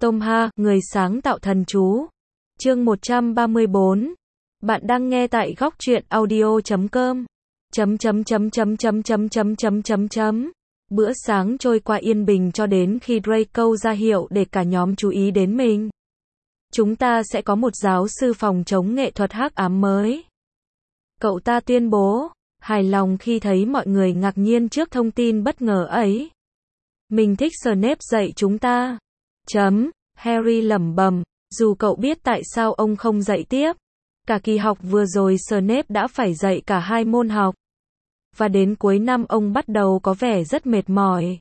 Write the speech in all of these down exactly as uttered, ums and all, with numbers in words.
Tom Ha, người sáng tạo thần chú. Chương một trăm ba mươi bốn. Bạn đang nghe tại góc truyện audio chấm com. Chấm chấm chấm chấm chấm chấm chấm chấm chấm chấm. Bữa sáng trôi qua yên bình cho đến khi Draco ra hiệu để cả nhóm chú ý đến mình. Chúng ta sẽ có một giáo sư phòng chống nghệ thuật hắc ám mới. Cậu ta tuyên bố, hài lòng khi thấy mọi người ngạc nhiên trước thông tin bất ngờ ấy. Mình thích Snape dạy chúng ta. Chấm, Harry lẩm bẩm, dù cậu biết tại sao ông không dạy tiếp. Cả kỳ học vừa rồi Snape đã phải dạy cả hai môn học. Và đến cuối năm ông bắt đầu có vẻ rất mệt mỏi.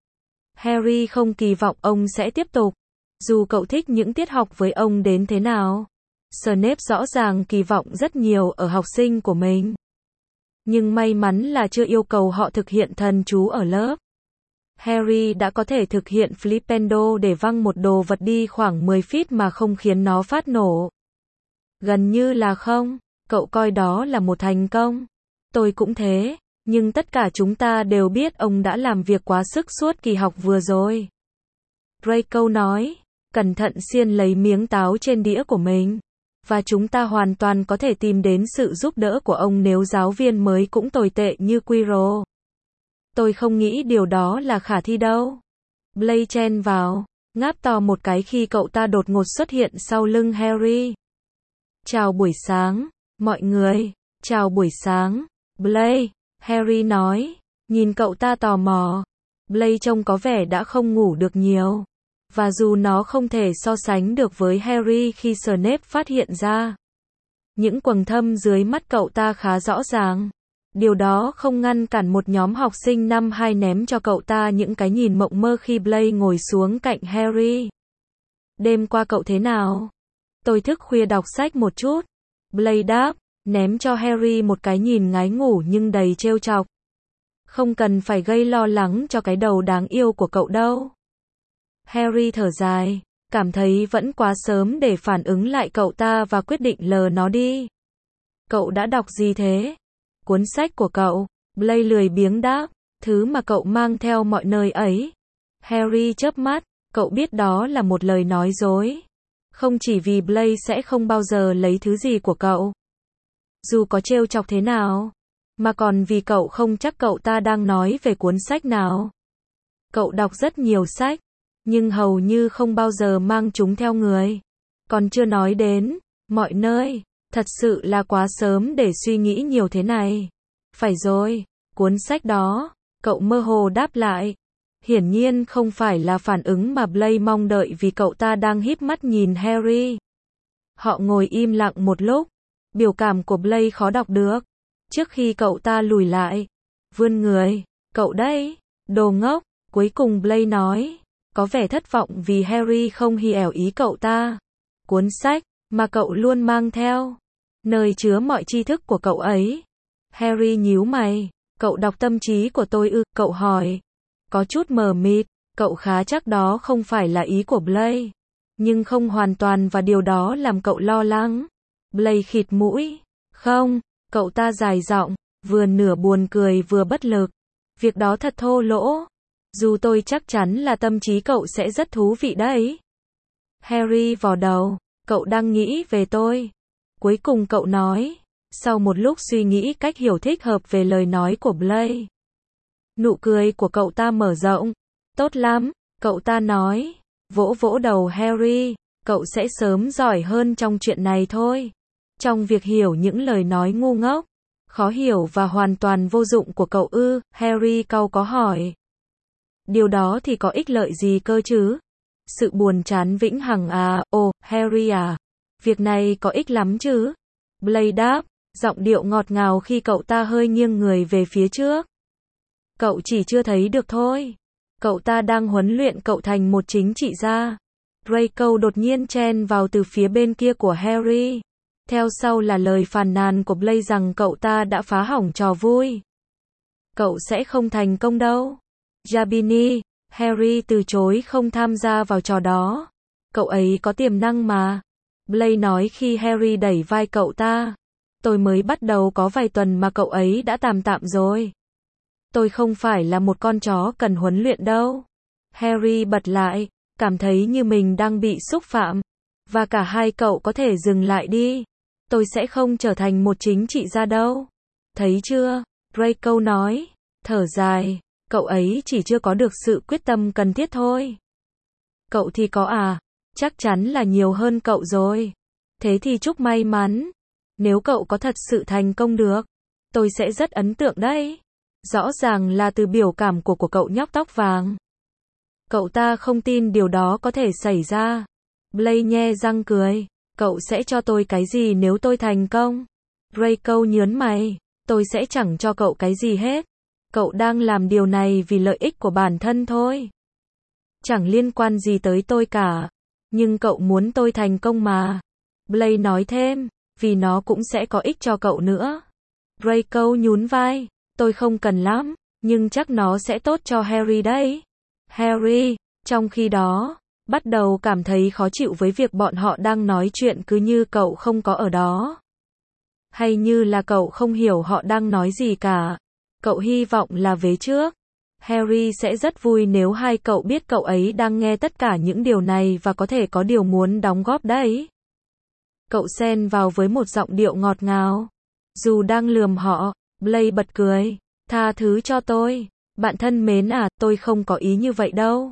Harry không kỳ vọng ông sẽ tiếp tục. Dù cậu thích những tiết học với ông đến thế nào. Snape rõ ràng kỳ vọng rất nhiều ở học sinh của mình. Nhưng may mắn là chưa yêu cầu họ thực hiện thần chú ở lớp. Harry đã có thể thực hiện Flipendo để văng một đồ vật đi khoảng mười feet mà không khiến nó phát nổ. Gần như là không, cậu coi đó là một thành công. Tôi cũng thế, nhưng tất cả chúng ta đều biết ông đã làm việc quá sức suốt kỳ học vừa rồi. Draco nói, cẩn thận xiên lấy miếng táo trên đĩa của mình. Và chúng ta hoàn toàn có thể tìm đến sự giúp đỡ của ông nếu giáo viên mới cũng tồi tệ như Quirrell. Tôi không nghĩ điều đó là khả thi đâu. Blaise chen vào, ngáp to một cái khi cậu ta đột ngột xuất hiện sau lưng Harry. Chào buổi sáng, mọi người. Chào buổi sáng, Blaise, Harry nói, nhìn cậu ta tò mò. Blaise trông có vẻ đã không ngủ được nhiều. Và dù nó không thể so sánh được với Harry khi Snape phát hiện ra. Những quầng thâm dưới mắt cậu ta khá rõ ràng. Điều đó không ngăn cản một nhóm học sinh năm hai ném cho cậu ta những cái nhìn mộng mơ khi Blaise ngồi xuống cạnh Harry. Đêm qua cậu thế nào? Tôi thức khuya đọc sách một chút. Blaise đáp, ném cho Harry một cái nhìn ngái ngủ nhưng đầy trêu chọc. Không cần phải gây lo lắng cho cái đầu đáng yêu của cậu đâu. Harry thở dài, cảm thấy vẫn quá sớm để phản ứng lại cậu ta và quyết định lờ nó đi. Cậu đã đọc gì thế? Cuốn sách của cậu, Blaise lười biếng đáp, thứ mà cậu mang theo mọi nơi ấy. Harry chớp mắt, cậu biết đó là một lời nói dối. Không chỉ vì Blaise sẽ không bao giờ lấy thứ gì của cậu. Dù có trêu chọc thế nào. Mà còn vì cậu không chắc cậu ta đang nói về cuốn sách nào. Cậu đọc rất nhiều sách. Nhưng hầu như không bao giờ mang chúng theo người. Còn chưa nói đến, mọi nơi. Thật sự là quá sớm để suy nghĩ nhiều thế này. Phải rồi, cuốn sách đó, cậu mơ hồ đáp lại. Hiển nhiên không phải là phản ứng mà Blaise mong đợi vì cậu ta đang híp mắt nhìn Harry. Họ ngồi im lặng một lúc. Biểu cảm của Blaise khó đọc được. Trước khi cậu ta lùi lại, vươn người, cậu đấy, đồ ngốc, cuối cùng Blaise nói, có vẻ thất vọng vì Harry không hiểu ý cậu ta. Cuốn sách mà cậu luôn mang theo, nơi chứa mọi tri thức của cậu ấy. Harry nhíu mày, cậu đọc tâm trí của tôi ư? Cậu hỏi. Có chút mờ mịt, cậu khá chắc đó không phải là ý của Blaise. Nhưng không hoàn toàn và điều đó làm cậu lo lắng. Blaise khịt mũi. Không, cậu ta dài giọng, vừa nửa buồn cười vừa bất lực. Việc đó thật thô lỗ. Dù tôi chắc chắn là tâm trí cậu sẽ rất thú vị đấy. Harry vò đầu, cậu đang nghĩ về tôi. Cuối cùng cậu nói, sau một lúc suy nghĩ cách hiểu thích hợp về lời nói của Blaise. Nụ cười của cậu ta mở rộng. Tốt lắm, cậu ta nói, vỗ vỗ đầu Harry, cậu sẽ sớm giỏi hơn trong chuyện này thôi. Trong việc hiểu những lời nói ngu ngốc, khó hiểu và hoàn toàn vô dụng của cậu ư? Harry cau có hỏi. Điều đó thì có ích lợi gì cơ chứ? Sự buồn chán vĩnh hằng à? Ồ, Harry à, việc này có ích lắm chứ? Blaise đáp, giọng điệu ngọt ngào khi cậu ta hơi nghiêng người về phía trước. Cậu chỉ chưa thấy được thôi. Cậu ta đang huấn luyện cậu thành một chính trị gia. Draco đột nhiên chen vào từ phía bên kia của Harry. Theo sau là lời phàn nàn của Blaise rằng cậu ta đã phá hỏng trò vui. Cậu sẽ không thành công đâu. Jabini, Harry từ chối không tham gia vào trò đó. Cậu ấy có tiềm năng mà. Blaise nói khi Harry đẩy vai cậu ta. Tôi mới bắt đầu có vài tuần mà cậu ấy đã tạm tạm rồi. Tôi không phải là một con chó cần huấn luyện đâu. Harry bật lại. cảm thấy như mình đang bị xúc phạm. Và cả hai cậu có thể dừng lại đi. Tôi sẽ không trở thành một chính trị gia đâu. Thấy chưa? Draco nói. Thở dài. Cậu ấy chỉ chưa có được sự quyết tâm cần thiết thôi. Cậu thì có à? Chắc chắn là nhiều hơn cậu rồi. Thế thì chúc may mắn. Nếu cậu có thật sự thành công được, tôi sẽ rất ấn tượng đấy. Rõ ràng là từ biểu cảm của của cậu nhóc tóc vàng. Cậu ta không tin điều đó có thể xảy ra. Blaze nhe răng cười. Cậu sẽ cho tôi cái gì nếu tôi thành công? Draco nhớn mày. Tôi sẽ chẳng cho cậu cái gì hết. Cậu đang làm điều này vì lợi ích của bản thân thôi. Chẳng liên quan gì tới tôi cả. Nhưng cậu muốn tôi thành công mà. Blaze nói thêm. Vì nó cũng sẽ có ích cho cậu nữa. Draco nhún vai. Tôi không cần lắm. Nhưng chắc nó sẽ tốt cho Harry đấy. Harry, trong khi đó, bắt đầu cảm thấy khó chịu với việc bọn họ đang nói chuyện cứ như cậu không có ở đó. Hay như là cậu không hiểu họ đang nói gì cả. Cậu hy vọng là vế trước. Harry sẽ rất vui nếu hai cậu biết cậu ấy đang nghe tất cả những điều này và có thể có điều muốn đóng góp đấy. Cậu xen vào với một giọng điệu ngọt ngào. Dù đang lườm họ, Blaze bật cười. Tha thứ cho tôi. Bạn thân mến à, tôi không có ý như vậy đâu.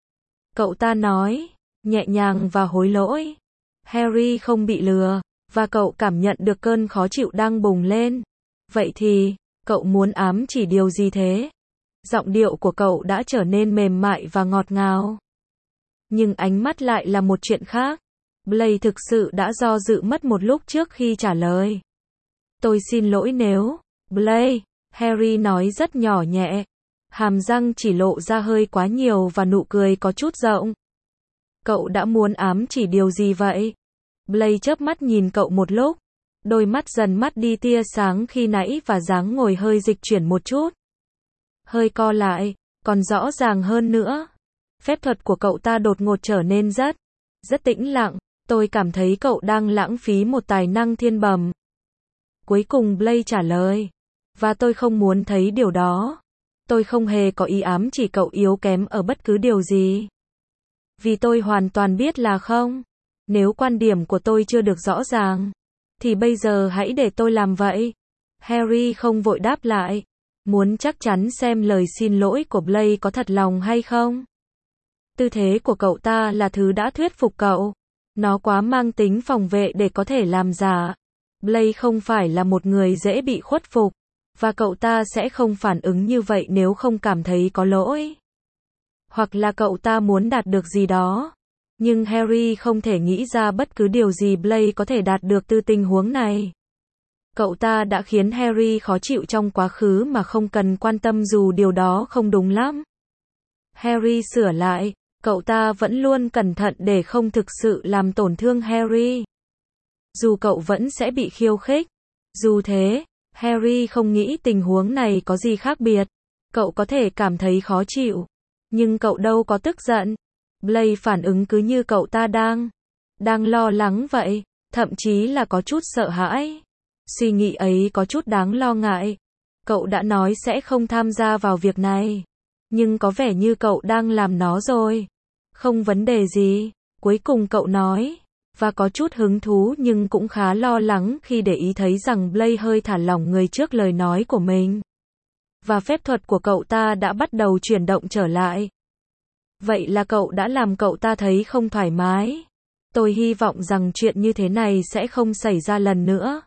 Cậu ta nói, nhẹ nhàng và hối lỗi. Harry không bị lừa, và cậu cảm nhận được cơn khó chịu đang bùng lên. Vậy thì, cậu muốn ám chỉ điều gì thế? Giọng điệu của cậu đã trở nên mềm mại và ngọt ngào. Nhưng ánh mắt lại là một chuyện khác. Blaze thực sự đã do dự mất một lúc trước khi trả lời. Tôi xin lỗi nếu... Blaze, Harry nói rất nhỏ nhẹ. Hàm răng chỉ lộ ra hơi quá nhiều và nụ cười có chút rộng. Cậu đã muốn ám chỉ điều gì vậy? Blaze chớp mắt nhìn cậu một lúc. Đôi mắt dần mất đi tia sáng khi nãy và dáng ngồi hơi dịch chuyển một chút. Hơi co lại, còn rõ ràng hơn nữa. Phép thuật của cậu ta đột ngột trở nên rất, rất tĩnh lặng. Tôi cảm thấy cậu đang lãng phí một tài năng thiên bẩm. Cuối cùng Blaze trả lời. Và tôi không muốn thấy điều đó. Tôi không hề có ý ám chỉ cậu yếu kém ở bất cứ điều gì. Vì tôi hoàn toàn biết là không. Nếu quan điểm của tôi chưa được rõ ràng, thì bây giờ hãy để tôi làm vậy. Harry không vội đáp lại. Muốn chắc chắn xem lời xin lỗi của Blaze có thật lòng hay không. Tư thế của cậu ta là thứ đã thuyết phục cậu. Nó quá mang tính phòng vệ để có thể làm giả. Blaze không phải là một người dễ bị khuất phục. Và cậu ta sẽ không phản ứng như vậy nếu không cảm thấy có lỗi. Hoặc là cậu ta muốn đạt được gì đó. Nhưng Harry không thể nghĩ ra bất cứ điều gì Blaze có thể đạt được từ tình huống này. Cậu ta đã khiến Harry khó chịu trong quá khứ mà không cần quan tâm dù điều đó không đúng lắm. Harry sửa lại, cậu ta vẫn luôn cẩn thận để không thực sự làm tổn thương Harry. Dù cậu vẫn sẽ bị khiêu khích. Dù thế, Harry không nghĩ tình huống này có gì khác biệt. Cậu có thể cảm thấy khó chịu. Nhưng cậu đâu có tức giận. Blaze phản ứng cứ như cậu ta đang, đang lo lắng vậy. Thậm chí là có chút sợ hãi. Suy nghĩ ấy có chút đáng lo ngại. Cậu đã nói sẽ không tham gia vào việc này. Nhưng có vẻ như cậu đang làm nó rồi. Không vấn đề gì. Cuối cùng cậu nói. Và có chút hứng thú nhưng cũng khá lo lắng khi để ý thấy rằng Blaze hơi thả lỏng người trước lời nói của mình. Và phép thuật của cậu ta đã bắt đầu chuyển động trở lại. Vậy là cậu đã làm cậu ta thấy không thoải mái. Tôi hy vọng rằng chuyện như thế này sẽ không xảy ra lần nữa.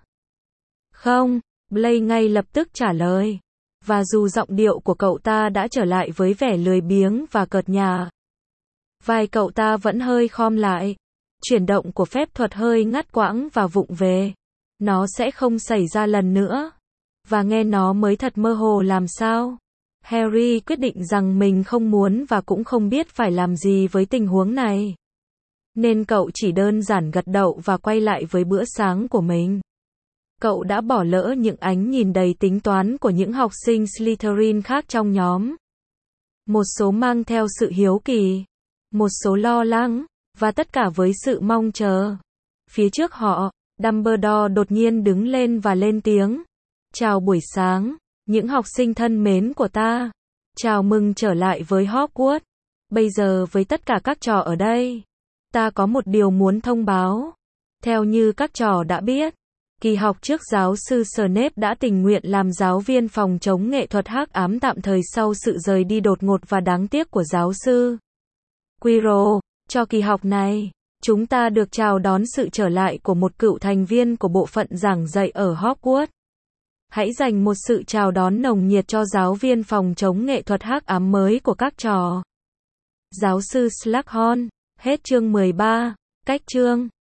Không, Blaze ngay lập tức trả lời. Và dù giọng điệu của cậu ta đã trở lại với vẻ lười biếng và cợt nhả, vai cậu ta vẫn hơi khom lại. Chuyển động của phép thuật hơi ngắt quãng và vụng về. Nó sẽ không xảy ra lần nữa. Và nghe nó mới thật mơ hồ làm sao. Harry quyết định rằng mình không muốn và cũng không biết phải làm gì với tình huống này. Nên cậu chỉ đơn giản gật đầu và quay lại với bữa sáng của mình. Cậu đã bỏ lỡ những ánh nhìn đầy tính toán của những học sinh Slytherin khác trong nhóm. Một số mang theo sự hiếu kỳ, một số lo lắng, và tất cả với sự mong chờ. Phía trước họ, Dumbledore đột nhiên đứng lên và lên tiếng. Chào buổi sáng, những học sinh thân mến của ta. Chào mừng trở lại với Hogwarts. Bây giờ với tất cả các trò ở đây, ta có một điều muốn thông báo. Theo như các trò đã biết, kỳ học trước giáo sư Snape đã tình nguyện làm giáo viên phòng chống nghệ thuật hắc ám tạm thời sau sự rời đi đột ngột và đáng tiếc của giáo sư Quirrell. Cho kỳ học này, chúng ta được chào đón sự trở lại của một cựu thành viên của bộ phận giảng dạy ở Hogwarts. Hãy dành một sự chào đón nồng nhiệt cho giáo viên phòng chống nghệ thuật hắc ám mới của các trò. Giáo sư Slughorn. Hết chương mười ba. Cách chương